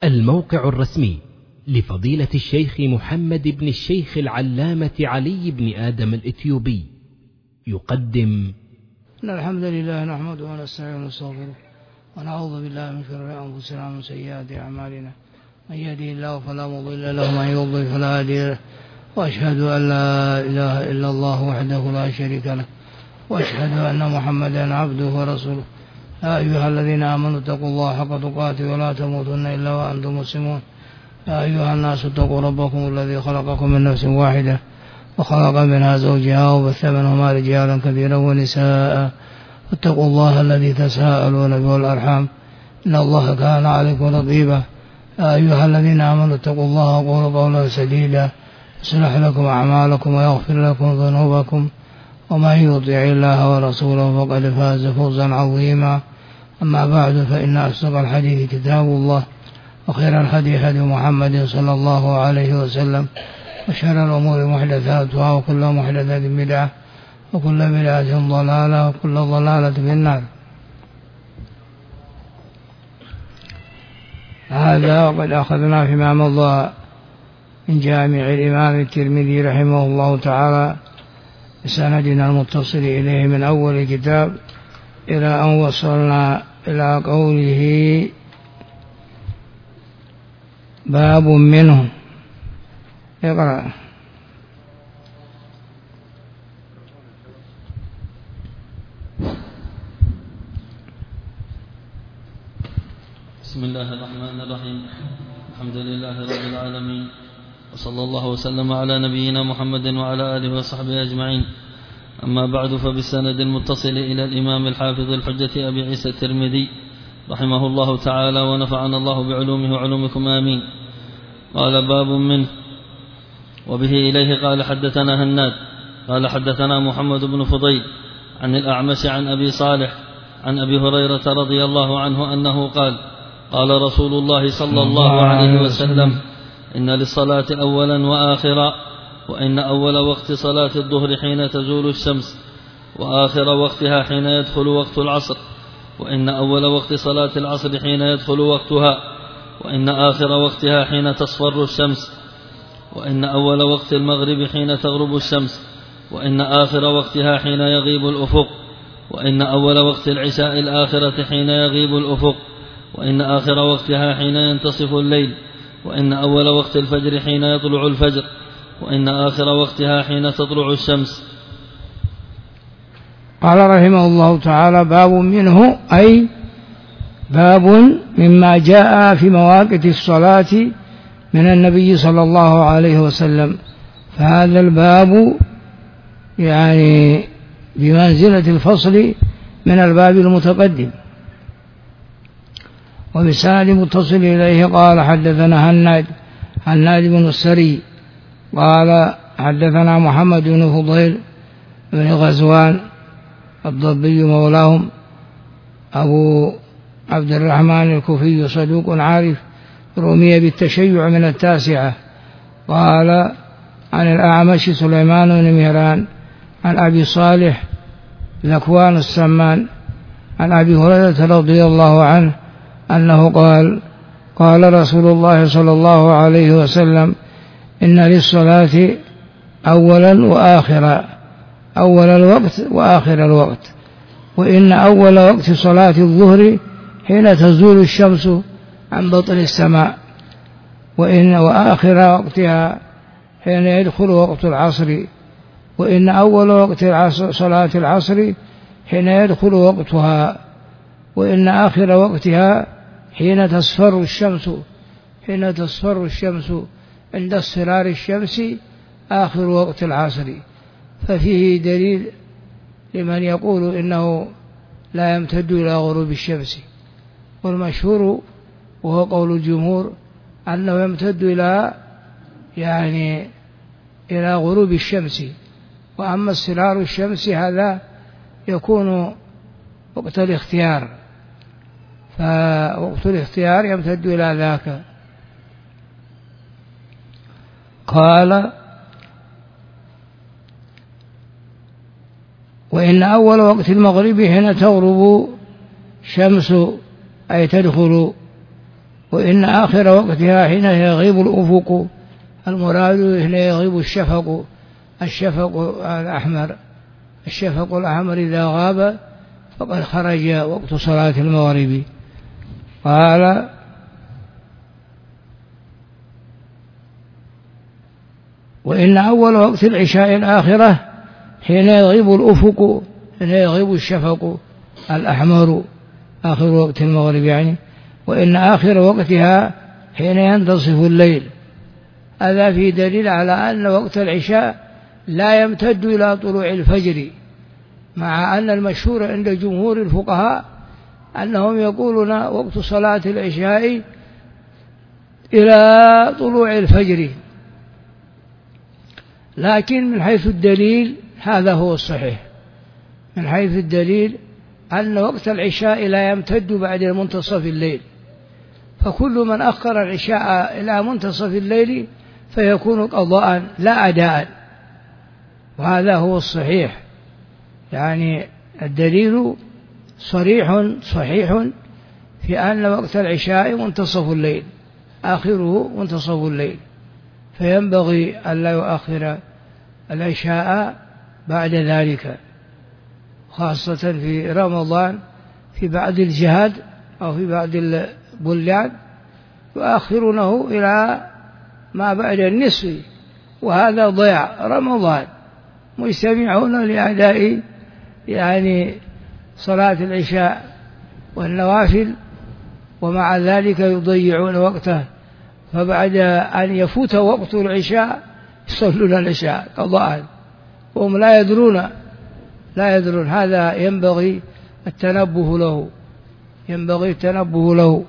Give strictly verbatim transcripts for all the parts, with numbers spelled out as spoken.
الموقع الرسمي لفضيلة الشيخ محمد بن الشيخ العلامة علي بن آدم الإثيوبي يقدم إن الحمد لله نحمده ونستعينه ونستغفره ونعوذ بالله من شرور أنفسنا ومن سيئات أعمالنا، من يهده الله فلا مضل له ومن يضلل فلا هادي له، وأشهد أن لا إله إلا الله وحده لا شريك له، وأشهد أن محمدا عبده ورسوله. يا أيها الذين آمنوا اتقوا الله حق تقاته ولا تموتن إلا وأنتم مسلمون. يا أيها الناس اتقوا ربكم الذي خلقكم من نفس واحدة وخلق منها زوجها وبث منهما رجالا كثيرا ونساء، واتقوا الله الذي تساءلون به والأرحام إن الله كان عليكم رقيبا. يا أيها الذين آمنوا اتقوا الله وقولوا قولا سديدا يصلح لكم أعمالكم ويغفر لكم ذنوبكم، ومن يطع الله ورسوله فقد فاز فوزا عظيما. أما بعد، فإن أصدق الحديث كتاب الله، وخير الهدي هدي محمد صلى الله عليه وسلم، وشر الأمور محدثاتها، وكل محدثة بدعة، وكل بدعة ضلالة، وكل ضلالة في النار. هذا وقد أخذنا فيما مضى من جامع الإمام الترمذي رحمه الله تعالى بسندنا المتصل إليه من أول الكتاب إلى أن وصلنا إلى قوله باب منه. اقرأ. بسم الله الرحمن الرحيم. الحمد لله رب العالمين، وصلى الله وسلم على نبينا محمد وعلى آله وصحبه أجمعين. أما بعد، فبالسند المتصل إلى الإمام الحافظ الحجة أبي عيسى الترمذي رحمه الله تعالى ونفعنا الله بعلومه وعلومكم آمين. قال باب منه. وبه إليه قال حدثنا هناد قال حدثنا محمد بن فضيل عن الأعمش عن أبي صالح عن أبي هريرة رضي الله عنه أنه قال قال رسول الله صلى الله عليه وسلم: إن للصلاة أولا وآخرا، وإن أول وقت صلاة الظهر حين تزول الشمس، وآخر وقتها حين يدخل وقت العصر، وإن أول وقت صلاة العصر حين يدخل وقتها، وإن آخر وقتها حين تصفر الشمس، وإن أول وقت المغرب حين تغرب الشمس، وإن آخر وقتها حين يغيب الأفق، وإن أول وقت العشاء الآخرة حين يغيب الأفق، وإن آخر وقتها حين ينتصف الليل، وإن أول وقت الفجر حين يطلع الفجر، وإن آخر وقتها حين تطلع الشمس. قال رحمه الله تعالى: باب منه، أي باب مما جاء في مواقيت الصلاة من النبي صلى الله عليه وسلم. فهذا الباب يعني بمنزلة الفصل من الباب المتقدم. وبسند متصل إليه قال حدثنا هناد هناد بن السري قال حدثنا محمد بن فضيل بن غزوان الضبي مولاهم أبو عبد الرحمن الكوفي صدوق عارف رمي بالتشيع من التاسعة. قال عن الأعمش سليمان بن مهران عن أبي صالح ذكوان السمان عن أبي هريرة رضي الله عنه أنه قال قال رسول الله صلى الله عليه وسلم: إن للصلاة أولا وآخرا، أول الوقت وآخر الوقت، وإن أول وقت صلاة الظهر حين تزول الشمس عن بطن السماء، وإن وآخر وقتها حين يدخل وقت العصر، وإن أول وقت صلاة العصر حين يدخل وقتها، وإن آخر وقتها حين تصفر الشمس حين تصفر الشمس عند اصفرار الشمس آخر وقت العصر. ففيه دليل لمن يقول إنه لا يمتد إلى غروب الشمس، والمشهور وهو قول الجمهور أنه يمتد إلى يعني إلى غروب الشمس. وأما اصفرار الشمس هذا يكون وقت الاختيار، فوقت الاختيار يمتد إلى ذاك. قال: وإن أول وقت المغرب حين تغرب شمس أي تدخل وإن آخر وقتها حين يغيب الأفق، المراد حين يغيب الشفق، الشفق الأحمر، الشفق الأحمر إذا غاب فقد خرج وقت صلاة المغرب. قال وإن أول وقت العشاء الآخرة حين يغيب الأفق، حين يغيب الشفق الأحمر، آخر وقت المغرب يعني. وإن آخر وقتها حين ينتصف الليل. هذا في دليل على أن وقت العشاء لا يمتد إلى طلوع الفجر، مع أن المشهور عند جمهور الفقهاء أنهم يقولون وقت صلاة العشاء إلى طلوع الفجر، لكن من حيث الدليل هذا هو الصحيح، من حيث الدليل أن وقت العشاء لا يمتد بعد منتصف الليل، فكل من أخر العشاء إلى منتصف الليل فيكون قضاء لا أداء، وهذا هو الصحيح. يعني الدليل صريح صحيح في أن وقت العشاء منتصف الليل، آخره منتصف الليل، فينبغي ألا يؤخر العشاء بعد ذلك، خاصة في رمضان في بعض الجهاد أو في بعض البلدان يؤخرونه إلى ما بعد النصف، وهذا ضياع رمضان، مجتمعون لأداء يعني صلاة العشاء والنوافل، ومع ذلك يضيعون وقته، فبعد أن يفوت وقت العشاء يصلون العشاء قضاء وهم لا يدرون لا يدرون هذا ينبغي التنبه له، ينبغي التنبه له.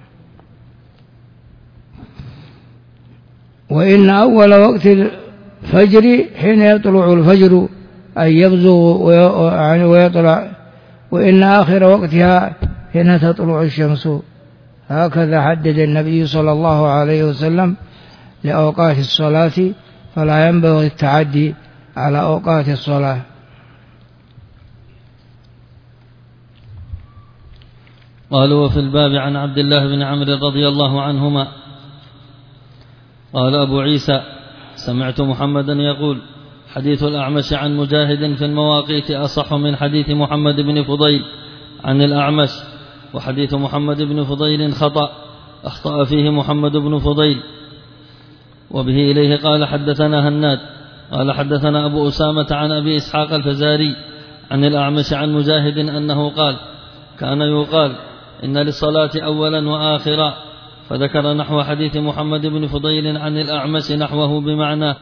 وإن أول وقت الفجر حين يطلع الفجر أي يبزغ ويطلع، وإن آخر وقتها حين تطلع الشمس. هكذا حدد النبي صلى الله عليه وسلم لأوقات الصلاة، فلا ينبغي التعدي على أوقات الصلاة. قالوا وفي الباب عن عبد الله بن عمرو رضي الله عنهما قال أبو عيسى سمعت محمدا يقول حديث الأعمش عن مجاهد في المواقيت أصح من حديث محمد بن فضيل عن الأعمش، وحديث محمد بن فضيل خطأ أخطأ فيه محمد بن فضيل. وبه إليه قال حدثنا هناد قال حدثنا أبو أسامة عن أبي إسحاق الفزاري عن الأعمش عن مجاهد أنه قال كان يقال إن للصلاة أولا وآخرا، فذكر نحو حديث محمد بن فضيل عن الأعمش نحوه بمعناه.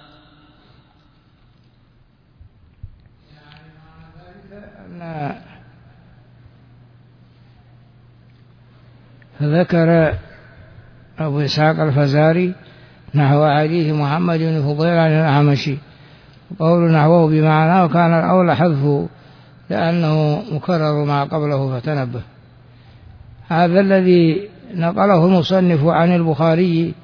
فذكر أبو إسحاق الفزاري نحو حديث محمد بن فضيل عن الأعمش، وقول نحوه بمعناه وكان الأولى حذفه لأنه مكرر ما قبله فتنبه. هذا الذي نقله المصنف عن البخاري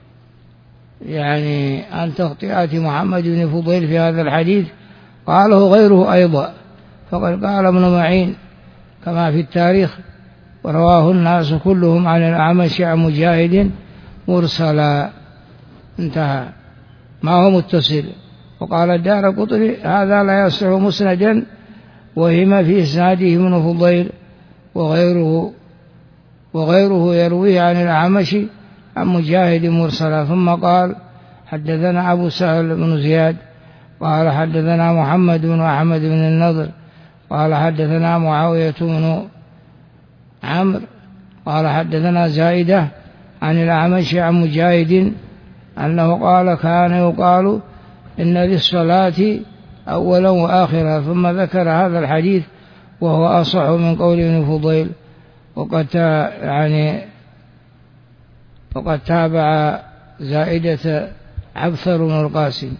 يعني عن تخطئات محمد بن فضيل في هذا الحديث قاله غيره أيضا، فقد قال ابن معين كما في التاريخ ورواه الناس كلهم عن الأعمش عن مجاهد مرسلا، انتهى، ما هو متصل. وقال الدارقطني هذا لا يصح مسندا وهم في إسناده ابن فضيل وغيره وغيره يرويه عن الأعمش عن مجاهد مرسلا. ثم قال حدثنا أبو سهل بن زياد قال حدثنا محمد بن أحمد بن النضر قال حدثنا معاوية بن عمرو قال حدثنا زائدة عن الأعمش عن مجاهد أنه قال كان يقال إن للصلاة أولا وآخرا، ثم ذكر هذا الحديث وهو أصح من قول ابن فضيل. وقد يعني وقد تابع زائدة عبثر بن القاسم.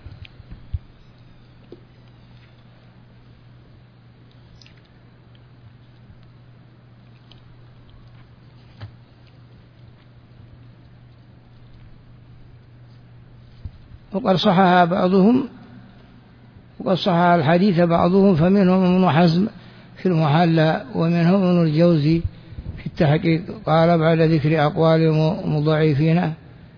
وقد صحها بعضهم وقد صحها الحديث بعضهم، فمنهم ابن حزم في المحلى ومنهم ابن الجوزي في التحقيق قال بعد ذكر أقوال المضاعفين: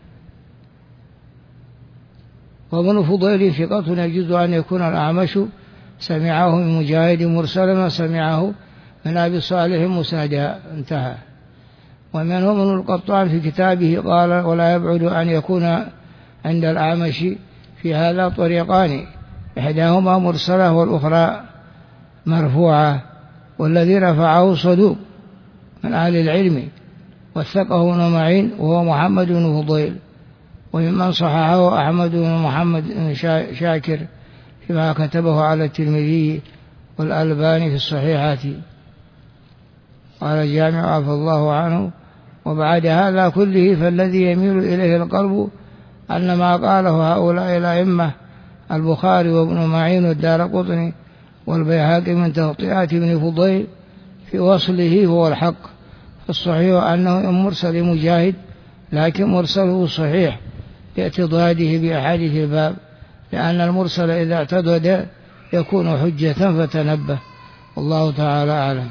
وابن فضيل ثقة يجوز أن يكون الأعمش سمعه من مجاهد مرسلا وسمعه من أبي صالح مسندا، انتهى. ومنهم ابن القطان في كتابه قال: ولا يبعد أن يكون عند الأعمش في هذا طريقان، إحداهما مرسلة والأخرى مرفوعة، والذي رفعه صدوق من أهل العلم وثقه ابن معين وهو محمد بن فضيل، وممن صححه أحمد بن محمد بن شاكر فيما كتبه على الترمذي والألباني في الصحيحات. قال الجامع عفى الله عنه: وبعد هذا كله فالذي يميل إليه القلب أن ما قاله هؤلاء الأئمة البخاري وابن معين والدارقطني والبيهقي من تغطيات ابن فضيل في وصله هو الحق. فالصحيح أنه مرسل مجاهد، لكن مرسله صحيح لاعتضاده بأحاديث الباب، لأن المرسل إذا اعتضد يكون حجة فتنبه. والله تعالى أعلم.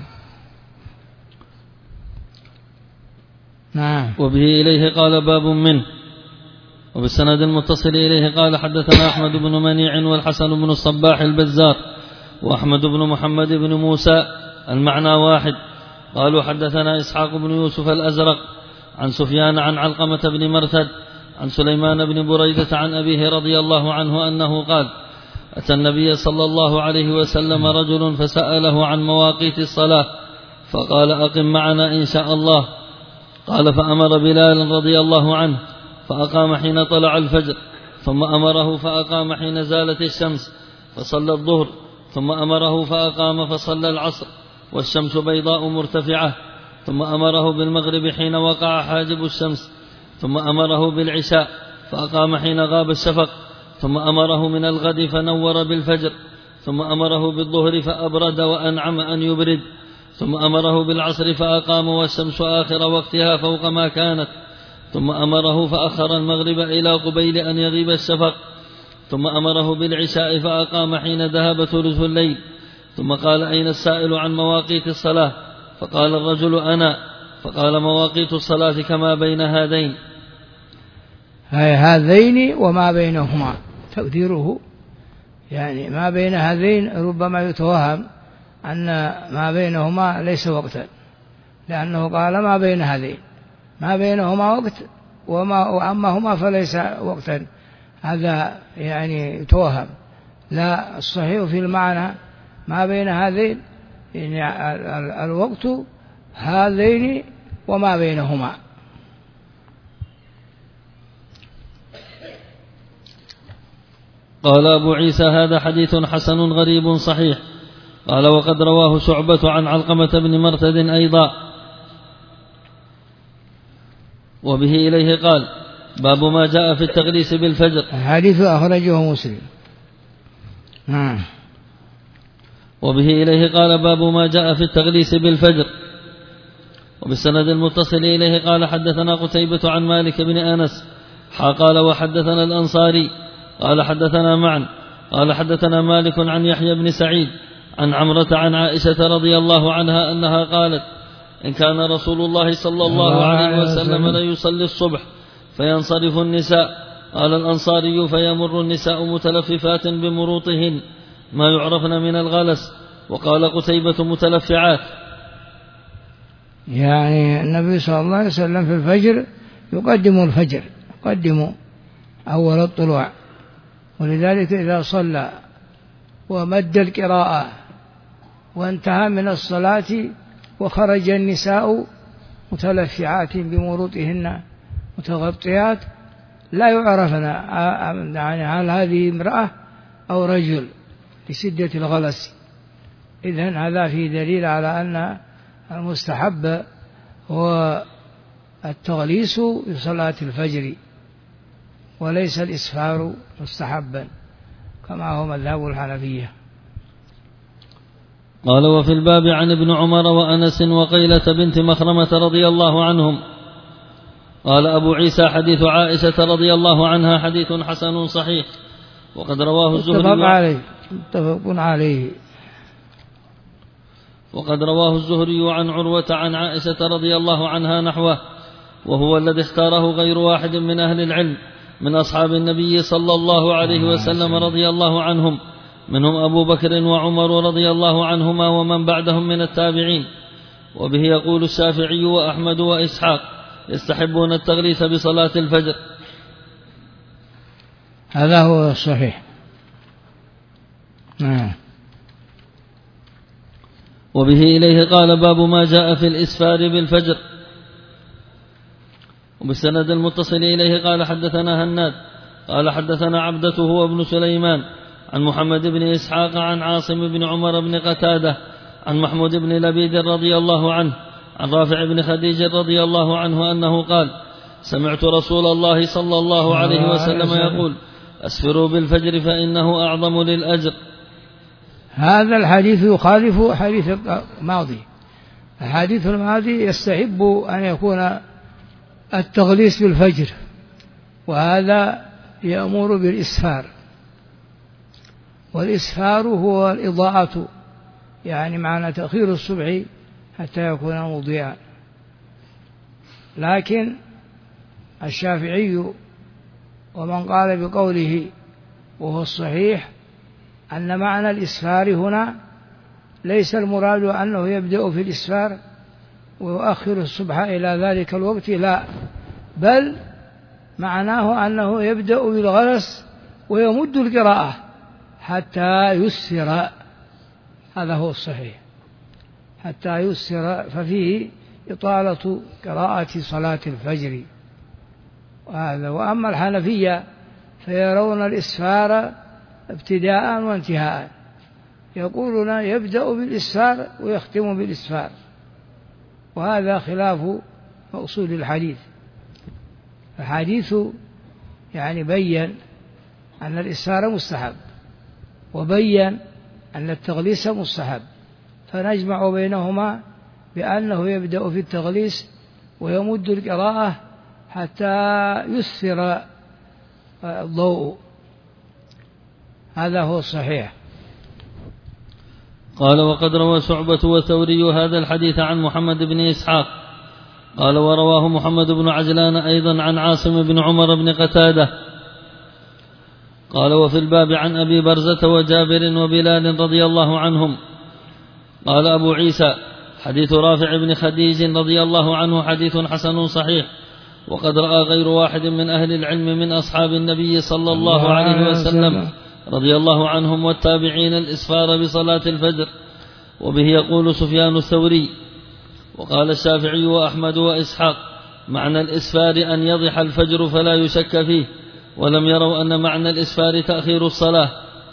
نعم. وبه إليه قال: باب منه. وبالسند المتصل إليه قال: حدثنا أحمد بن منيع والحسن بن الصباح البزار وأحمد بن محمد بن موسى المعنى واحد. قالوا: حدثنا إسحاق بن يوسف الأزرق عن سفيان عن علقمة بن مرثد عن سليمان بن بريدة عن أبيه رضي الله عنه أنه قال: أتى النبي صلى الله عليه وسلم رجل فسأله عن مواقيت الصلاة فقال: أقم معنا إن شاء الله. قال: فأمر بلال رضي الله عنه فأقام حين طلع الفجر، ثم أمره فأقام حين زالت الشمس فصلى الظهر، ثم أمره فأقام فصلى العصر والشمس بيضاء مرتفعة، ثم أمره بالمغرب حين وقع حاجب الشمس، ثم أمره بالعشاء فأقام حين غاب الشفق، ثم أمره من الغد فنور بالفجر، ثم أمره بالظهر فأبرد وأنعم أن يبرد، ثم أمره بالعصر فأقام والشمس آخر وقتها فوق ما كانت، ثم أمره فأخر المغرب إلى قبيل أن يغيب الشفق، ثم أمره بالعشاء فأقام حين ذهب ثلث الليل، ثم قال: أين السائل عن مواقيت الصلاة؟ فقال الرجل: أنا. فقال: مواقيت الصلاة كما بين هذين. هذين وما بينهما تقديره، يعني ما بين هذين ربما يتوهم أن ما بينهما ليس وقتا، لأنه قال ما بين هذين، ما بينهما وقت وما وأما هما فليس وقتا، هذا يعني يتوهم. لا، الصحيح في المعنى ما بين هذين، يعني الوقت هذين وما بينهما. قال أبو عيسى: هذا حديث حسن غريب صحيح. قال: وقد رواه شعبة عن علقمة بن مرثد أيضا. وبه إليه قال: باب ما جاء في التغليس بالفجر. حديث أخرجه مسلم. نعم. وبه إليه قال: باب ما جاء في التغليس بالفجر. وبالسند المتصل إليه قال: حدثنا قتيبة عن مالك بن أنس قال: وحدثنا الأنصاري قال: حدثنا معا قال: حدثنا مالك عن يحيى بن سعيد عن عمرة عن عائشة رضي الله عنها أنها قالت: إن كان رسول الله صلى الله عليه وسلم ليصلي الصبح فينصرف النساء. قال الأنصاري: فيمر النساء متلففات بمروطهن ما يعرفن من الغلس. وقال قتيبة: متلفعات. يعني النبي صلى الله عليه وسلم في الفجر يقدم الفجر، يقدم أول الطلوع، ولذلك إذا صلى ومد القراءة وانتهى من الصلاة وخرج النساء متلفعات بمروطهن متغطيات لا يعرفن يعني هل هذه امرأة أو رجل لشدة الغلس. إذن هذا فيه دليل على أن المستحب هو التغليس في صلاة الفجر وليس الإسفار مستحبا كما هو مذهب الحنفية. قال: وفي الباب عن ابن عمر وأنس وقيلة بنت مخرمة رضي الله عنهم. قال أبو عيسى: حديث عائشة رضي الله عنها حديث حسن صحيح، وقد رواه الزهري متفق عليه متفق عليه. وقد رواه الزهري عن عروة عن عائشة رضي الله عنها نحوه، وهو الذي اختاره غير واحد من أهل العلم من أصحاب النبي صلى الله عليه وسلم رضي الله عنهم، منهم أبو بكر وعمر رضي الله عنهما ومن بعدهم من التابعين. وبه يقول الشافعي وأحمد وإسحاق يستحبون التغليث بصلاة الفجر. هذا هو الصحيح. نعم. وبه إليه قال باب ما جاء في الإسفار بالفجر. وبالسند المتصل إليه قال حدثنا هناد قال حدثنا عبدته وابن سليمان عن محمد بن إسحاق عن عاصم بن عمر بن قتادة عن محمود بن لبيد رضي الله عنه عن رافع بن خديج رضي الله عنه أنه قال سمعت رسول الله صلى الله عليه وسلم يقول أسفروا بالفجر فإنه أعظم للأجر. هذا الحديث يخالف حديث الماضي. الحديث الماضي يستحب أن يكون التغليس بالفجر، وهذا يأمر بالإسفار، والإسفار هو الإضاءة، يعني معنى تأخير الصبح حتى يكون مضيئا. لكن الشافعي ومن قال بقوله وهو الصحيح أن معنى الإسفار هنا ليس المراد أنه يبدأ في الإسفار ويؤخر الصبح إلى ذلك الوقت، لا، بل معناه أنه يبدأ بالغلس ويمد القراءة حتى يسر. هذا هو الصحيح، حتى يسر، ففيه إطالة قراءة صلاة الفجر. وهذا. وأما الحنفية فيرون الإسفار ابتداء وانتهاء، يقولون يبدأ بالإسفار ويختم بالإسفار، وهذا خلاف مقصود الحديث. الحديث يعني بين أن الإسفار مستحب، وبين أن التغليس مستحب، فنجمع بينهما بأنه يبدأ في التغليس ويمد القراءة حتى يسفر الضوء. هذا هو الصحيح. قال وقد روى شعبة وثوري هذا الحديث عن محمد بن إسحاق قال ورواه محمد بن عجلان أيضا عن عاصم بن عمر بن قتادة قال وفي الباب عن أبي برزة وجابر وبلال رضي الله عنهم. قال أبو عيسى حديث رافع بن خديج رضي الله عنه حديث حسن صحيح، وقد رأى غير واحد من أهل العلم من أصحاب النبي صلى الله عليه وسلم رضي الله عنهم والتابعين الإسفار بصلاة الفجر. وبه يقول سفيان الثوري. وقال الشافعي وأحمد وإسحاق معنى الإسفار أن يضح الفجر فلا يشك فيه، ولم يروا أن معنى الإسفار تأخير الصلاة.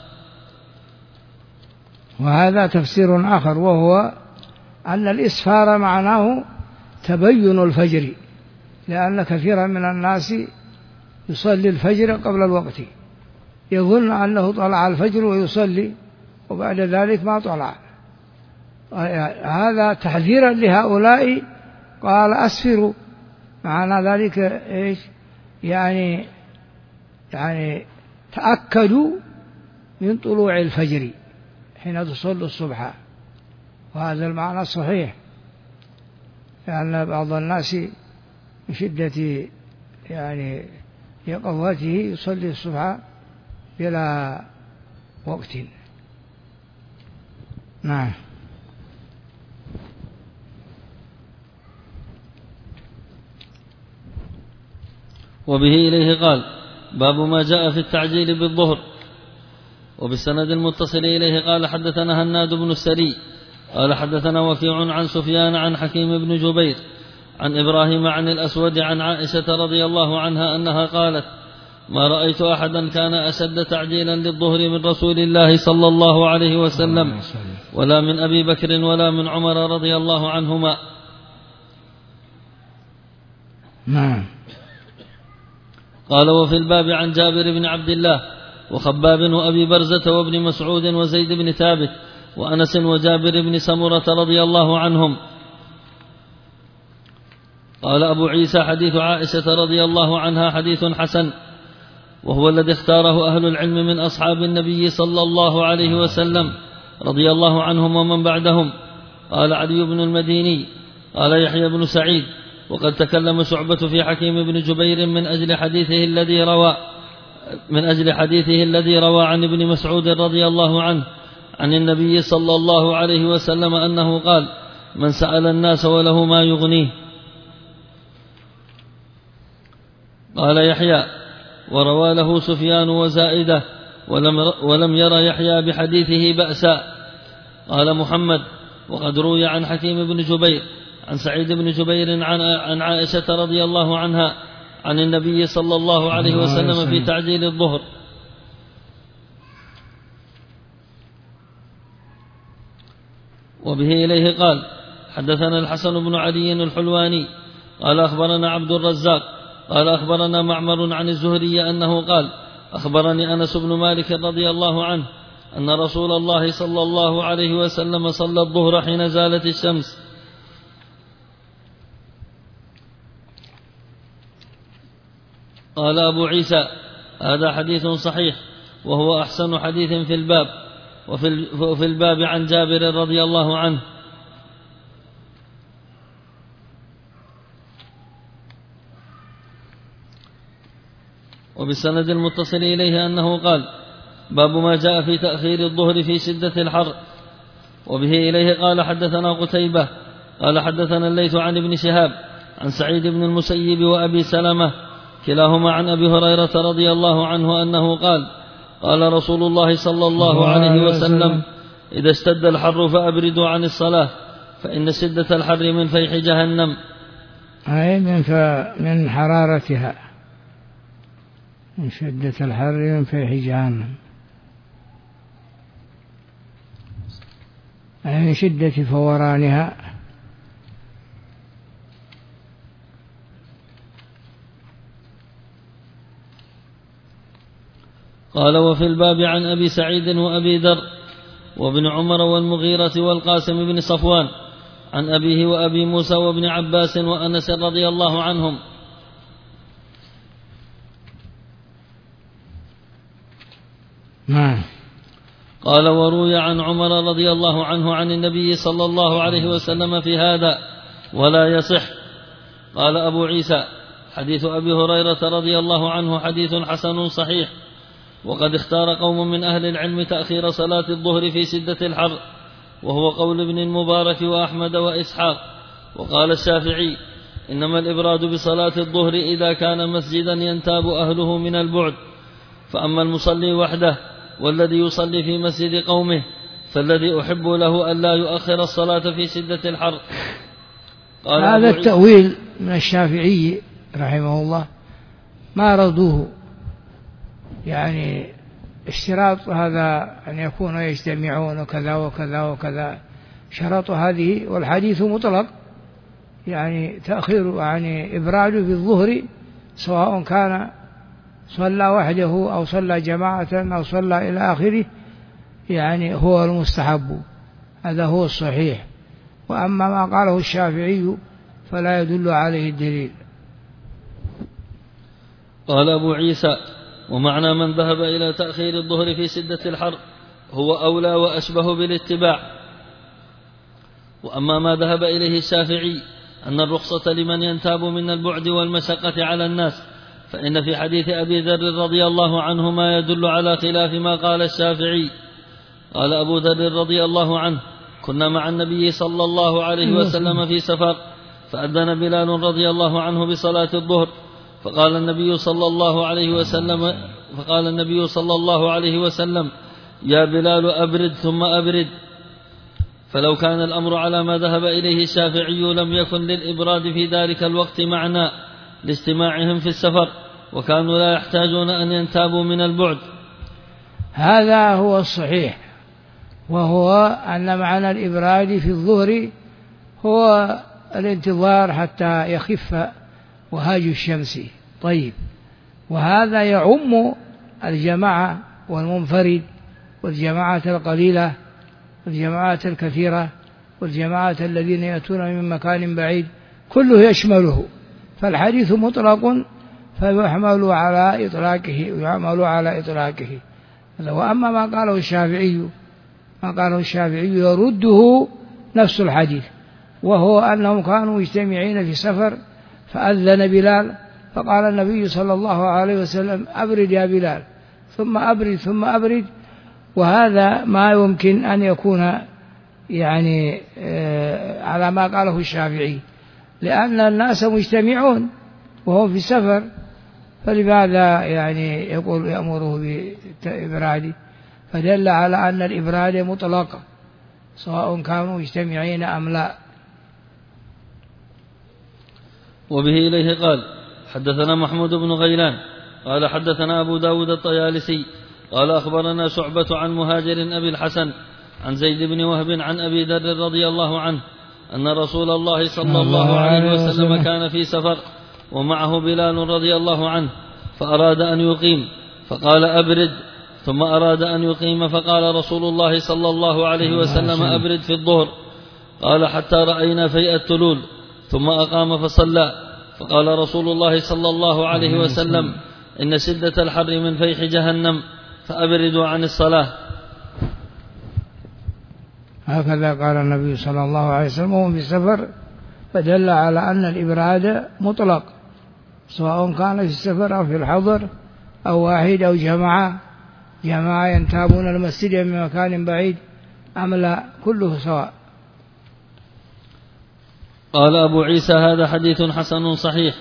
وهذا تفسير آخر، وهو أن الإسفار معناه تبين الفجر، لأن كثيرا من الناس يصلي الفجر قبل الوقت، يظن أنه طلع الفجر ويصلي وبعد ذلك ما طلع. هذا تحذيرا لهؤلاء قال أسفروا، معنى ذلك إيش؟ يعني يعني تأكدوا من طلوع الفجر حين تصلوا الصبح، وهذا المعنى صحيح، لأن بعض الناس من شدة يعني يقظته يصلي الصبح بلا وقت. نعم. وبه إليه قال باب ما جاء في التعجيل بالظهر. وبالسند المتصل إليه قال حدثنا هناد بن السري قال حدثنا وكيع عن سفيان عن حكيم بن جبير عن إبراهيم عن الأسود عن عائشة رضي الله عنها أنها قالت ما رأيت أحدا كان أشد تعجيلا للظهر من رسول الله صلى الله عليه وسلم ولا من أبي بكر ولا من عمر رضي الله عنهما. نعم. قال وفي الباب عن جابر بن عبد الله وخباب وأبي برزة وابن مسعود وزيد بن ثابت وأنس وجابر بن سمرة رضي الله عنهم. قال أبو عيسى حديث عائشة رضي الله عنها حديث حسن، وهو الذي اختاره أهل العلم من أصحاب النبي صلى الله عليه وسلم رضي الله عنهم ومن بعدهم، قال علي بن المديني قال يحيى بن سعيد وقد تكلم شعبة في حكيم بن جبير من أجل حديثه الذي روى من أجل حديثه الذي روى عن ابن مسعود رضي الله عنه عن النبي صلى الله عليه وسلم أنه قال من سأل الناس وله ما يغنيه. قال يحيى وروى له سفيان وزائدة ولم, ولم ير يحيى بحديثه بأسا. قال محمد وقد روي عن حكيم بن جبير عن سعيد بن جبير عن عائشة رضي الله عنها عن النبي صلى الله عليه وسلم في تعجيل الظهر. وبه إليه قال حدثنا الحسن بن علي الحلواني قال أخبرنا عبد الرزاق قال أخبرنا معمر عن الزهري أنه قال أخبرني أنس بن مالك رضي الله عنه أن رسول الله صلى الله عليه وسلم صلى الظهر حين زالت الشمس. قال أبو عيسى هذا حديث صحيح وهو أحسن حديث في الباب. وفي الباب عن جابر رضي الله عنه وبالسند المتصل إليه أنه قال باب ما جاء في تأخير الظهر في شدة الحر. وبه إليه قال حدثنا قتيبة قال حدثنا الليث عن ابن شهاب عن سعيد بن المسيب وأبي سلمة كلاهما عن أبي هريرة رضي الله عنه أنه قال قال رسول الله صلى الله عليه وسلم إذا اشتد الحر فأبردوا عن الصلاة فإن شدة الحر من فيح جهنم، أي من, من حرارتها، من شدة الحر من فيح جهنم، أي من شدة فورانها. قال وفي الباب عن أبي سعيد وأبي ذر وابن عمر والمغيرة والقاسم بن صفوان عن أبيه وأبي موسى وابن عباس وأنس رضي الله عنهم. نعم. قال وروي عن عمر رضي الله عنه عن النبي صلى الله عليه وسلم في هذا ولا يصح. قال أبو عيسى حديث أبي هريرة رضي الله عنه حديث حسن صحيح. وقد اختار قوم من أهل العلم تأخير صلاة الظهر في شدة الحر، وهو قول ابن المبارك وأحمد وإسحاق. وقال الشافعي إنما الإبراد بصلاة الظهر إذا كان مسجدا ينتاب أهله من البعد، فأما المصلي وحده والذي يصلي في مسجد قومه فالذي أحب له ألا يؤخر الصلاة في شدة الحر. قال هذا التأويل من الشافعي رحمه الله ما رضوه، يعني اشتراط هذا أن يكونوا يجتمعون وكذا وكذا وكذا، شرط هذه، والحديث مطلق، يعني تأخير يعني إبراده في الظهر سواء كان صلى وحده أو صلى جماعة أو صلى إلى آخره، يعني هو المستحب، هذا هو الصحيح. وأما ما قاله الشافعي فلا يدل عليه الدليل. قال أبو عيسى ومعنى من ذهب إلى تأخير الظهر في شدة الحر هو أولى وأشبه بالاتباع. وأما ما ذهب إليه الشافعي أن الرخصة لمن ينتاب من البعد والمشقة على الناس، فإن في حديث أبي ذر رضي الله عنه ما يدل على خلاف ما قال الشافعي. قال أبو ذر رضي الله عنه كنا مع النبي صلى الله عليه وسلم في سفر، فأذن بلال رضي الله عنه بصلاة الظهر، فقال النبي صلى الله عليه وسلم فقال النبي صلى الله عليه وسلم يا بلال أبرد ثم أبرد. فلو كان الأمر على ما ذهب إليه الشافعي لم يكن للإبراد في ذلك الوقت معنى لاجتماعهم في السفر، وكانوا لا يحتاجون أن ينتابوا من البعد. هذا هو الصحيح، وهو أن معنى الإبراد في الظهر هو الانتظار حتى يخف وهاج الشمس. طيب، وهذا يعم الجماعة والمنفرد والجماعة القليلة والجماعة الكثيرة والجماعة الذين يأتون من مكان بعيد، كله يشمله، فالحديث مطلق فيحمل على إطلاقه ويعمل على إطلاقه. وأما ما قاله الشافعي ما قاله الشافعي يرده نفس الحديث، وهو أنهم كانوا مجتمعين في سفر فأذن بلال فقال النبي صلى الله عليه وسلم أبرد يا بلال، ثم أبرد ثم أبرد. وهذا ما يمكن أن يكون يعني على ما قاله الشافعي، لأن الناس مجتمعون وهو في سفر، فلماذا يعني يقول يأمره بإبراده؟ فدل على أن الإبراد مطلق سواء كانوا مجتمعين أم لا. وبه إليه قال حدثنا محمود بن غيلان قال حدثنا أبو داود الطيالسي قال أخبرنا شعبة عن مهاجر أبي الحسن عن زيد بن وهب عن أبي ذر رضي الله عنه أن رسول الله صلى الله عليه وسلم كان في سفر ومعه بلال رضي الله عنه، فأراد أن يقيم فقال أبرد، ثم أراد أن يقيم فقال رسول الله صلى الله عليه وسلم أبرد في الظهر، قال حتى رأينا فيء التلول، ثم أقام فصلى، فقال رسول الله صلى الله عليه وسلم إن شدة الحر من فيح جهنم فأبردوا عن الصلاة. هكذا قال النبي صلى الله عليه وسلم وهو في السفر، فدل على أن الإبراد مطلق سواء كان في السفر أو في الحضر أو واحد أو جماعة جماعة ينتابون المسجد من مكان بعيد أم لا، كله سواء. قال أبو عيسى هذا حديث حسن صحيح.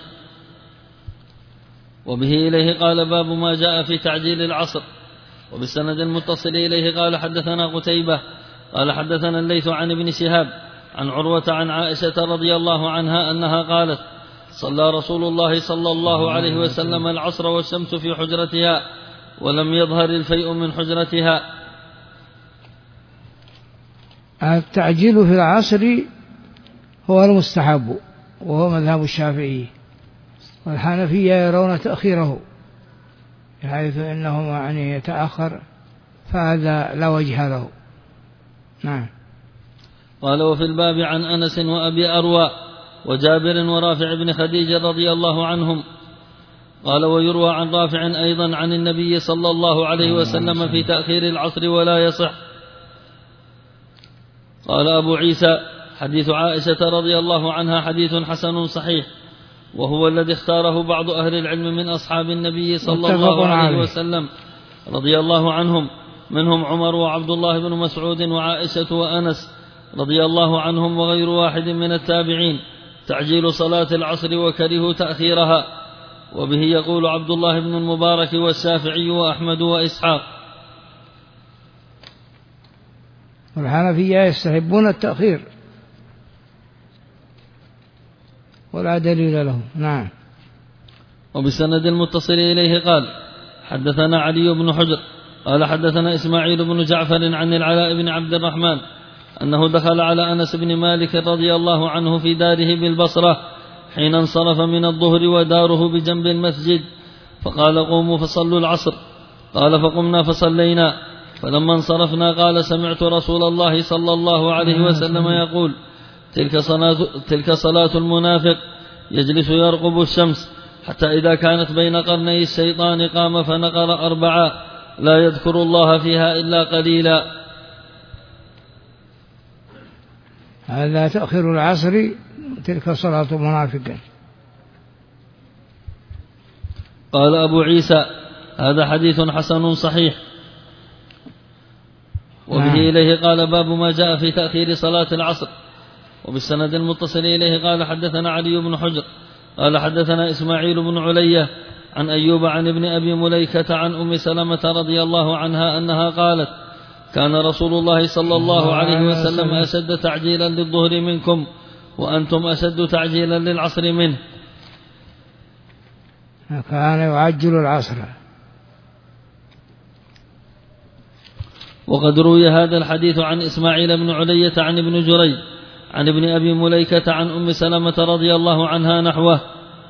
وبه إليه قال باب ما جاء في تعجيل العصر. وبالسند المتصل إليه قال حدثنا قتيبة قال حدثنا الليث عن ابن شهاب عن عروة عن عائشة رضي الله عنها أنها قالت صلى رسول الله صلى الله عليه وسلم العصر والشمس في حجرتها ولم يظهر الفيء من حجرتها. التعجيل في العصر هو المستحب وهو مذهب الشافعي، والحنفية يرون تأخيره بحيث إنه يعني يتأخر، فهذا لا وجه له. نعم. قال وفي الباب عن أنس وأبي أروى وجابر ورافع بن خديج رضي الله عنهم. قال ويروى عن رافع أيضا عن النبي صلى الله عليه وسلم في تأخير العصر ولا يصح. قال أبو عيسى حديث عائشة رضي الله عنها حديث حسن صحيح، وهو الذي اختاره بعض أهل العلم من أصحاب النبي صلى الله عليه وسلم رضي الله عنهم، منهم عمر وعبد الله بن مسعود وعائشة وأنس رضي الله عنهم وغير واحد من التابعين تعجيل صلاة العصر وكرهوا تأخيرها. وبه يقول عبد الله بن المبارك والشافعي وأحمد وإسحاق. والحنفية يستحبون التأخير ولا دليل له. نعم. وبسند المتصل إليه قال حدثنا علي بن حجر قال حدثنا إسماعيل بن جعفر عن العلاء بن عبد الرحمن أنه دخل على أنس بن مالك رضي الله عنه في داره بالبصرة حين انصرف من الظهر وداره بجنب المسجد، فقال قوموا فصلوا العصر، قال فقمنا فصلينا، فلما انصرفنا قال سمعت رسول الله صلى الله عليه وسلم يقول تلك صلاة, تلك صلاة المنافق يجلس يرقب الشمس حتى إذا كانت بين قرني الشيطان قام فنقر أربعة لا يذكر الله فيها إلا قليلا. هذا تأخير العصر تلك صلاة منافق. قال أبو عيسى هذا حديث حسن صحيح. وبه إليه قال باب ما جاء في تأخير صلاة العصر. وبالسند المتصل إليه قال حدثنا علي بن حجر قال حدثنا إسماعيل بن علية عن أيوب عن ابن أبي مليكة عن أم سلمة رضي الله عنها أنها قالت كان رسول الله صلى الله عليه وسلم أشد تعجيلا للظهر منكم وأنتم أشد تعجيلا للعصر منه. كان يعجل العصر. وقد روي هذا الحديث عن إسماعيل بن علية عن ابن جريج عن ابن أبي مليكة عن أم سلمة رضي الله عنها نحوه.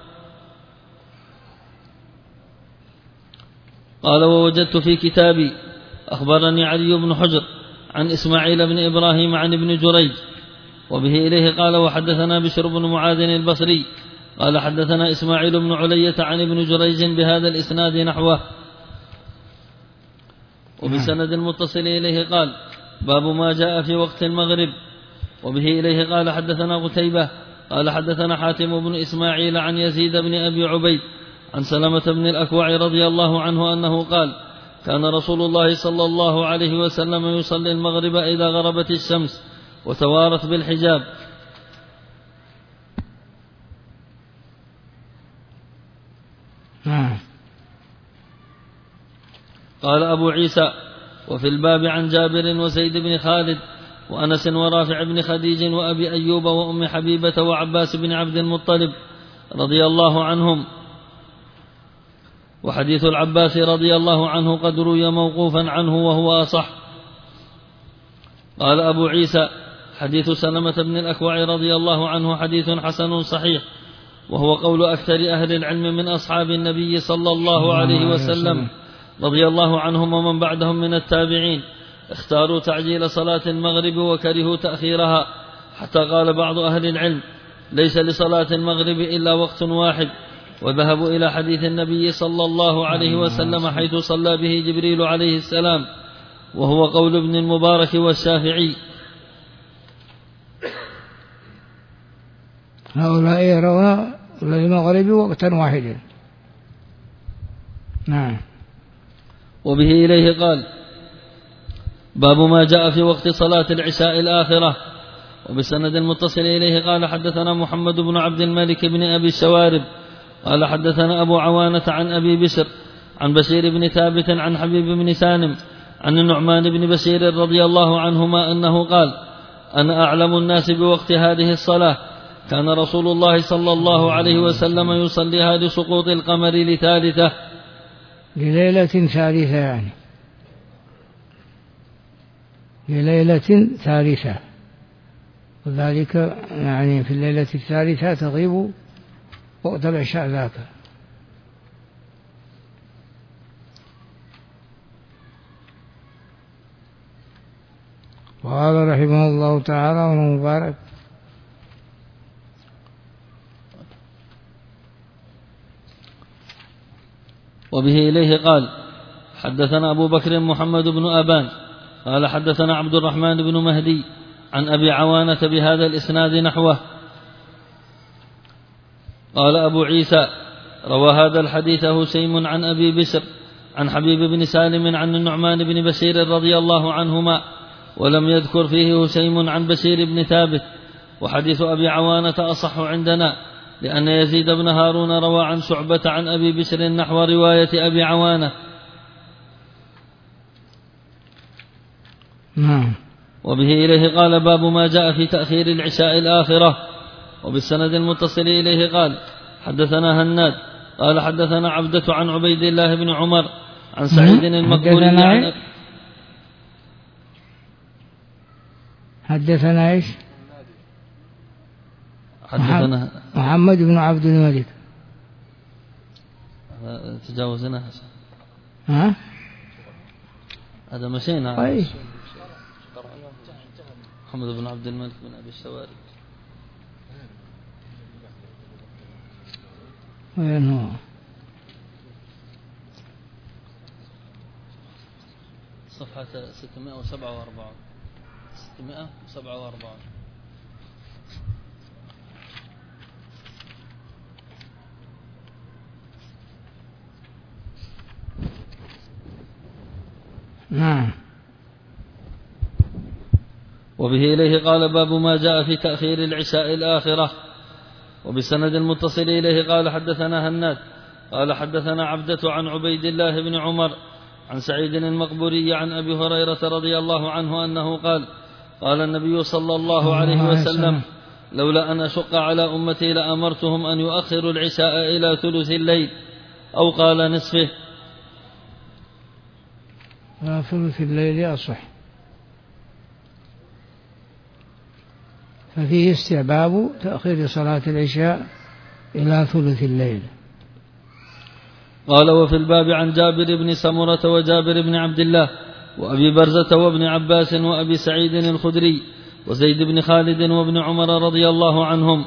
قال ووجدت في كتابي أخبرني علي بن حجر عن إسماعيل بن إبراهيم عن ابن جريج. وبه إليه قال وحدثنا بشر بن معاذ البصري قال حدثنا إسماعيل بن علية عن ابن جريج بهذا الإسناد نحوه. وبسند المتصل إليه قال باب ما جاء في وقت المغرب. وبه إليه قال حدثنا قتيبة قال حدثنا حاتم بن إسماعيل عن يزيد بن أبي عبيد عن سلمة بن الأكوع رضي الله عنه أنه قال كان رسول الله صلى الله عليه وسلم يصلي المغرب إذا غربت الشمس وتوارت بالحجاب. قال أبو عيسى وفي الباب عن جابر وزيد بن خالد وأنس ورافع بن خديج وأبي أيوب وأم حبيبة وعباس بن عبد المطلب رضي الله عنهم. وحديث العباس رضي الله عنه قد روي موقوفا عنه وهو أصح. قال أبو عيسى حديث سلمة بن الأكوع رضي الله عنه حديث حسن صحيح، وهو قول أكثر أهل العلم من أصحاب النبي صلى الله عليه وسلم رضي الله عنهم ومن بعدهم من التابعين. اختاروا تعجيل صلاة المغرب وكرهوا تأخيرها، حتى قال بعض أهل العلم ليس لصلاة المغرب إلا وقت واحد، وذهبوا إلى حديث النبي صلى الله عليه وسلم حيث صلى به جبريل عليه السلام، وهو قول ابن المبارك والشافعي. هؤلاء يرون للمغرب وقتا واحدا. نعم. وبه إليه قال باب ما جاء في وقت صلاة العشاء الآخرة. وبسند المتصل إليه قال حدثنا محمد بن عبد الملك بن أبي الشوارب قال حدثنا أبو عوانة عن أبي بشر عن بشير بن ثابت عن حبيب بن سالم عن النعمان بن بشير رضي الله عنهما أنه قال أنا أعلم الناس بوقت هذه الصلاة، كان رسول الله صلى الله عليه وسلم يصليها لسقوط القمر لثالثة لليلة ثالثة، يعني لليلة ثالثة، وذلك يعني في الليلة الثالثة تغيب وقت العشاء ذاك. وقال رحمه الله تعالى والمبارك وبه إليه قال حدثنا أبو بكر محمد بن أبان قال حدثنا عبد الرحمن بن مهدي عن أبي عوانة بهذا الإسناد نحوه. قال أبو عيسى روى هذا الحديث هشيم عن أبي بشر عن حبيب بن سالم عن النعمان بن بشير رضي الله عنهما، ولم يذكر فيه هشيم عن بشير بن ثابت. وحديث أبي عوانة أصح عندنا، لأن يزيد بن هارون روى عن شعبة عن أبي بشر نحو رواية أبي عوانة. نعم. وبه إليه قال باب ما جاء في تأخير العشاء الآخرة. وبالسند المتصل إليه قال حدثنا هناد قال حدثنا عبدة عن عبيد الله بن عمر عن سعيد المقبوري عن حدثنا ايش؟ حدثنا محمد بن عبد الملك. تجاوزنا ها؟ هذا مشينا. طيب. محمد بن عبد الملك بن أبي الشوارب. وين هو؟ صفحة ستمائة وسبعة وأربعين ستمائة وسبعة وأربعين. نعم. وبه إليه قال باب ما جاء في تأخير العشاء الآخرة. وبسند المتصل إليه قال حدثنا هناد قال حدثنا عبدة عن عبيد الله بن عمر عن سعيد المقبوري عن أبي هريرة رضي الله عنه أنه قال قال النبي صلى الله عليه وسلم لولا أن أشق على أمتي لأمرتهم أن يؤخروا العشاء إلى ثلث الليل، أو قال نصفه. ثلث الليل أصح، ففيه استحباب تأخير صلاة العشاء إلى ثلث الليل. قال وفي الباب عن جابر بن سمرة وجابر بن عبد الله وأبي برزة وابن عباس وأبي سعيد الخدري وزيد بن خالد وابن عمر رضي الله عنهم.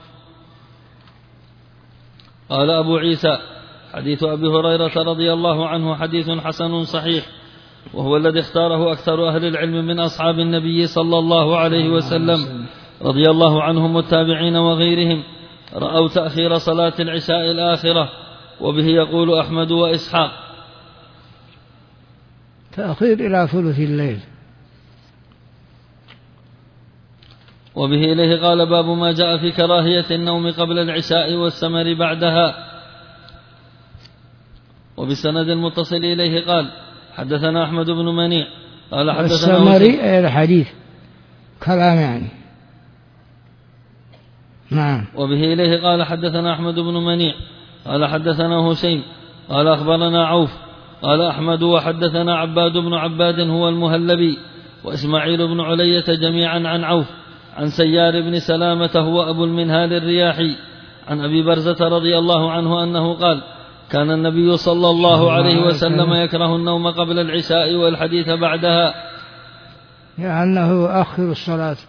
قال أبو عيسى حديث أبي هريرة رضي الله عنه حديث حسن صحيح، وهو الذي اختاره أكثر أهل العلم من أصحاب النبي صلى الله عليه وسلم رضي الله عنهم والتابعين وغيرهم، رأوا تأخير صلاة العشاء الآخرة، وبه يقول أحمد وإسحاق. تأخير إلى ثلث الليل. وبه إليه قال: باب ما جاء في كراهية النوم قبل العشاء والسمر بعدها. وبسند المتصل إليه قال: حدثنا أحمد بن منيع قال حدثنا السمري الحديث كلام يعني. نعم. وبه إليه قال: حدثنا أحمد بن منيع قال حدثنا هشيم قال أخبرنا عوف قال أحمد وحدثنا عباد بن عباد هو المهلبي وإسماعيل بن علية جميعا عن عوف عن سيار بن سلامة هو أبو المنهال الرياحي عن أبي برزة رضي الله عنه أنه قال: كان النبي صلى الله عليه وسلم يكره النوم قبل العشاء والحديث بعدها، لأنه يؤخر الصلاة.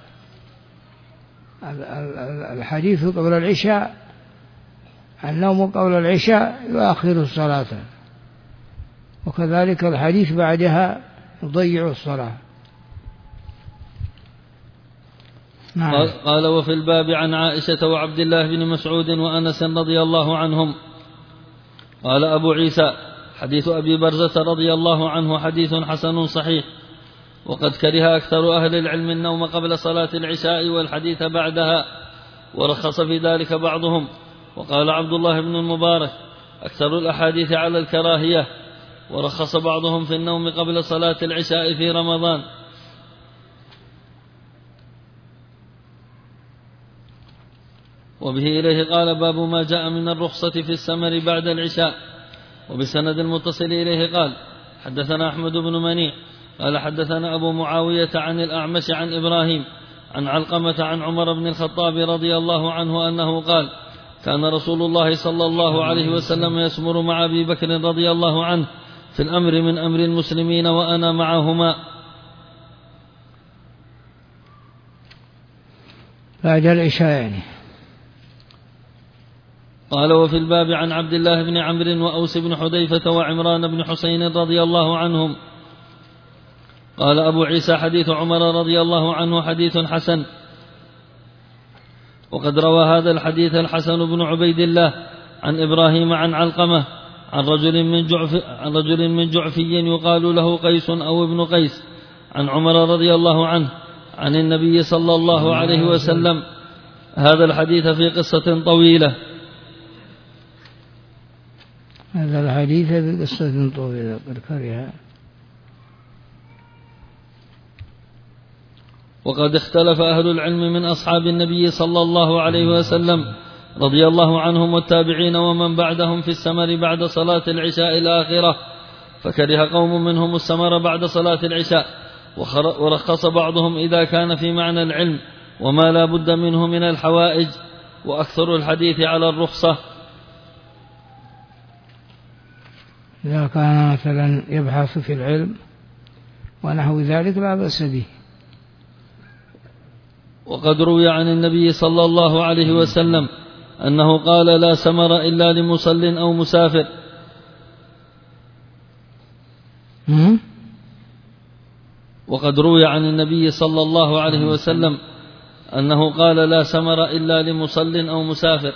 الحديث قبل العشاء، النوم قبل العشاء يؤخر الصلاة، وكذلك الحديث بعدها يضيع الصلاة. نعم. قال: وفي الباب عن عائشة وعبد الله بن مسعود وأنس رضي الله عنهم. قال أبو عيسى: حديث أبي برزة رضي الله عنه حديث حسن صحيح، وقد كره أكثر أهل العلم النوم قبل صلاة العشاء والحديث بعدها، ورخص في ذلك بعضهم. وقال عبد الله بن المبارك: أكثر الأحاديث على الكراهية، ورخص بعضهم في النوم قبل صلاة العشاء في رمضان. وبه إليه قال: باب ما جاء من الرخصة في السمر بعد العشاء. وبسند المتصل إليه قال: حدثنا أحمد بن منيع قال حدثنا أبو معاوية عن الأعمش عن إبراهيم عن علقمة عن عمر بن الخطاب رضي الله عنه أنه قال: كان رسول الله صلى الله عليه وسلم يسمر مع أبي بكر رضي الله عنه في الأمر من أمر المسلمين وأنا معهما. بعد العشاء يعني. قال: وفي الباب عن عبد الله بن عمرو وأوس بن حذيفة وعمران بن حسين رضي الله عنهم. قال أبو عيسى: حديث عمر رضي الله عنه حديث حسن. وقد روى هذا الحديث الحسن بن عبيد الله عن إبراهيم عن علقمة عن رجل من جعف عن رجل من جعفي يقال له قيس أو ابن قيس عن عمر رضي الله عنه عن النبي صلى الله عليه وسلم هذا الحديث في قصة طويلة. هذا الحديث في قصة طويلة قد كرهها. وقد اختلف أهل العلم من أصحاب النبي صلى الله عليه وسلم رضي الله عنهم والتابعين ومن بعدهم في السمر بعد صلاة العشاء الآخرة، فكره قوم منهم السمر بعد صلاة العشاء، ورخص بعضهم إذا كان في معنى العلم وما لا بد منه من الحوائج، وأكثر الحديث على الرخصة. إذا كان مثلا يبحث في العلم ونحو ذلك لا بأس به. وقد روي عن النبي صلى الله عليه وسلم أنه قال: لا سمر إلا لمصل أو مسافر. وقد روي عن النبي صلى الله عليه وسلم أنه قال: لا سمر إلا لمصل أو مسافر.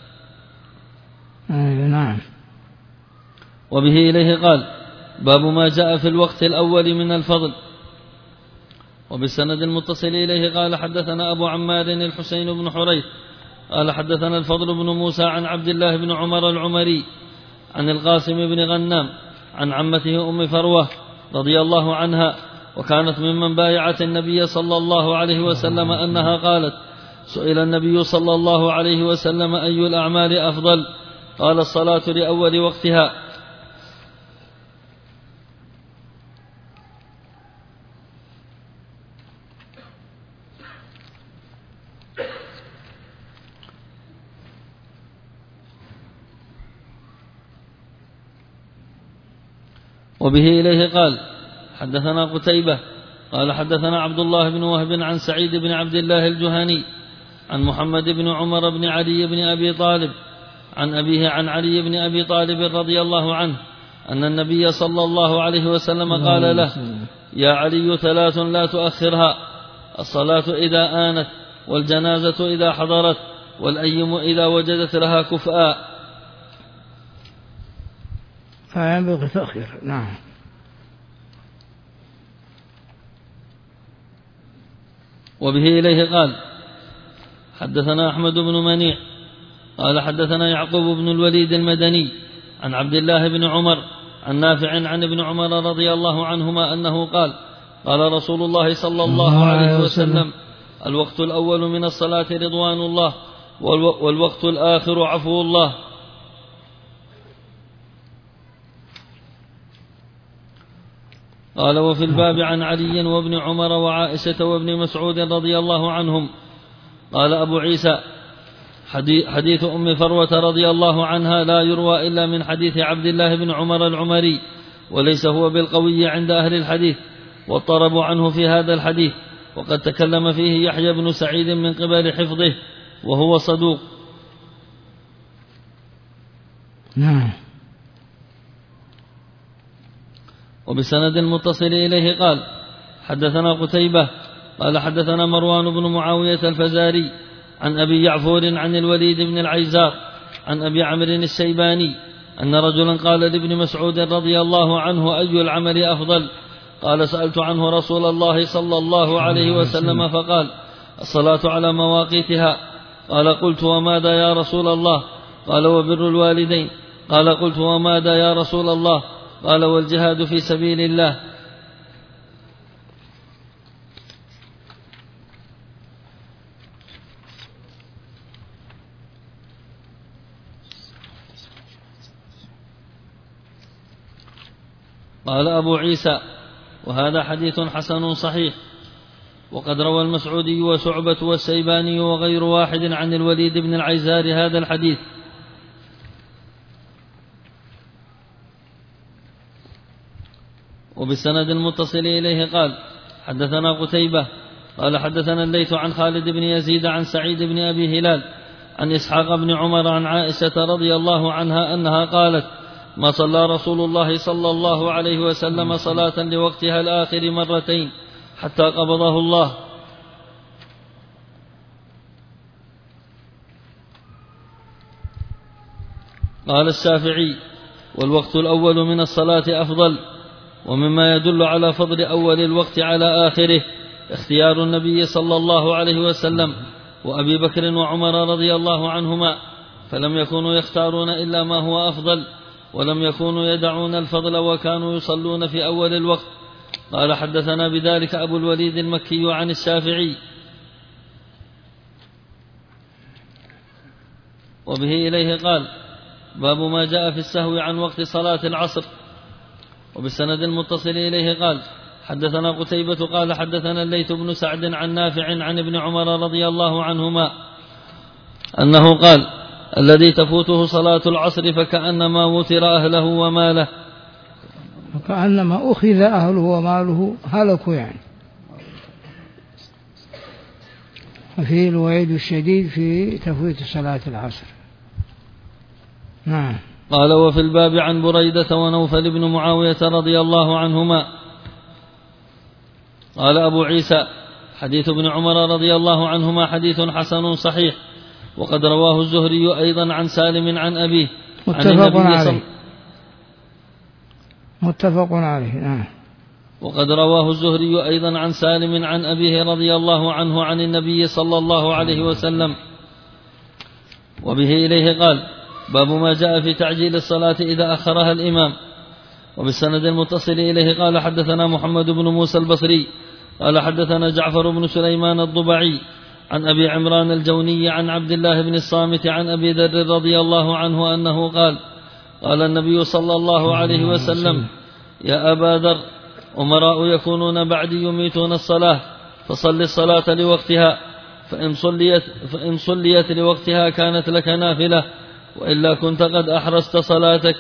نعم. وبه إليه قال: باب ما جاء في الوقت الأول من الفضل. وبالسند المتصل إليه قال: حدثنا أبو عمار الحسين بن حريث قال حدثنا الفضل بن موسى عن عبد الله بن عمر العمري عن القاسم بن غنام عن عمته أم فروة رضي الله عنها، وكانت ممن بايعت النبي صلى الله عليه وسلم أنها قالت: سئل النبي صلى الله عليه وسلم أي الأعمال أفضل؟ قال: الصلاة لأول وقتها. وبه إليه قال: حدثنا قتيبة قال حدثنا عبد الله بن وهب عن سعيد بن عبد الله الجهني عن محمد بن عمر بن علي بن أبي طالب عن أبيه عن علي بن أبي طالب رضي الله عنه أن النبي صلى الله عليه وسلم قال له: يا علي ثلاث لا تؤخرها: الصلاة إذا آنت، والجنازة إذا حضرت، والأيم إذا وجدت لها كفءا. فينبغي تأخير. نعم. وبه إليه قال: حدثنا أحمد بن منيع قال حدثنا يعقوب بن الوليد المدني عن عبد الله بن عمر عن نافع عن ابن عمر رضي الله عنهما أنه قال: قال رسول الله صلى الله عليه وسلم: الوقت الأول من الصلاة رضوان الله، والوقت الآخر عفو الله. قال: وفي الباب عن علي وابن عمر وعائشة وابن مسعود رضي الله عنهم. قال أبو عيسى: حديث أم فروة رضي الله عنها لا يروى إلا من حديث عبد الله بن عمر العمري، وليس هو بالقوي عند أهل الحديث، واضطربوا عنه في هذا الحديث، وقد تكلم فيه يحيى بن سعيد من قبل حفظه، وهو صدوق. نعم. وبسند متصل إليه قال: حدثنا قتيبة قال حدثنا مروان بن معاوية الفزاري عن أبي يعفور عن الوليد بن العيزار عن أبي عمرو الشيباني أن رجلا قال لابن مسعود رضي الله عنه: أي العمل أفضل؟ قال: سألت عنه رسول الله صلى الله عليه وسلم فقال: الصلاة على مواقيتها. قال: قلت: وماذا يا رسول الله؟ قال: وبر الوالدين. قال: قلت: وماذا يا رسول الله؟ قال: والجهاد في سبيل الله. قال أبو عيسى: وهذا حديث حسن صحيح. وقد روى المسعودي وشعبة والسيباني وغير واحد عن الوليد بن العيزار هذا الحديث. وبالسند المتصل إليه قال: حدثنا قتيبة قال حدثنا الليث عن خالد بن يزيد عن سعيد بن أبي هلال عن إسحاق بن عمر عن عائشة رضي الله عنها أنها قالت: ما صلى رسول الله صلى الله عليه وسلم صلاة لوقتها الآخر مرتين حتى قبضه الله. قال الشافعي: والوقت الأول من الصلاة أفضل. ومما يدل على فضل أول الوقت على آخره اختيار النبي صلى الله عليه وسلم وأبي بكر وعمر رضي الله عنهما، فلم يكونوا يختارون إلا ما هو أفضل، ولم يكونوا يدعون الفضل، وكانوا يصلون في أول الوقت. قال: حدثنا بذلك أبو الوليد المكي عن الشافعي. وبه إليه قال: باب ما جاء في السهو عن وقت صلاة العصر. وبالسند المتصل إليه قال: حدثنا قتيبة قال حدثنا الليث بن سعد عن نافع عن ابن عمر رضي الله عنهما أنه قال: الذي تفوته صلاة العصر فكأنما وتر أهله وماله. فكأنما أخذ أهله وماله هلكوا يعني. وفيه الوعيد الشديد في تفويت صلاة العصر. نعم. قال: وفي الباب عن بريدة ونوفل بن معاوية رضي الله عنهما. قال أبو عيسى: حديث ابن عمر رضي الله عنهما حديث حسن صحيح. وقد رواه الزهري أيضا عن سالم عن أبيه متفق عليه. متفق عليه. نعم. وقد رواه الزهري أيضا عن سالم عن أبيه رضي الله عنه عن النبي صلى الله عليه وسلم. وبه إليه قال: باب ما جاء في تعجيل الصلاة إذا أخرها الإمام. وبالسند المتصل إليه قال: حدثنا محمد بن موسى البصري قال حدثنا جعفر بن سليمان الضبعي عن أبي عمران الجوني عن عبد الله بن الصامت عن أبي ذر رضي الله عنه أنه قال: قال النبي صلى الله عليه وسلم: يا أبا ذر، أمراء يكونون بعدي يميتون الصلاة، فصل الصلاة لوقتها، فإن صليت, فإن صليت لوقتها كانت لك نافلة، وإلا كنت قد أحرست صلاتك.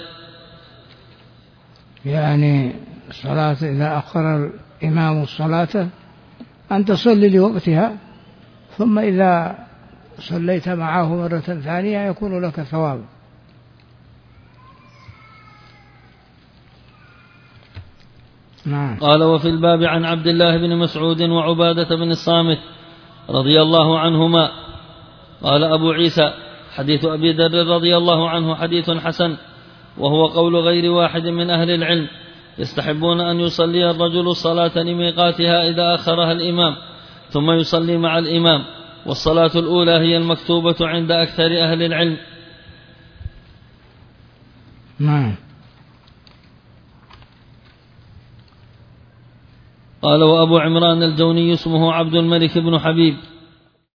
يعني الصلاة إذا أخر الإمام الصلاة أن تصلي لوقتها، ثم إذا صليت معه مرة ثانية يكون لك ثواب. نعم. قال وفي الباب عن عبد الله بن مسعود وعبادة بن الصامت رضي الله عنهما. قال أبو عيسى حديث أبي ذر رضي الله عنه حديث حسن، وهو قول غير واحد من أهل العلم، يستحبون أن يصلي الرجل الصلاة لميقاتها إذا أخرها الإمام ثم يصلي مع الإمام، والصلاة الأولى هي المكتوبة عند أكثر أهل العلم. نعم. قال وأبو عمران الجوني اسمه عبد الملك بن حبيب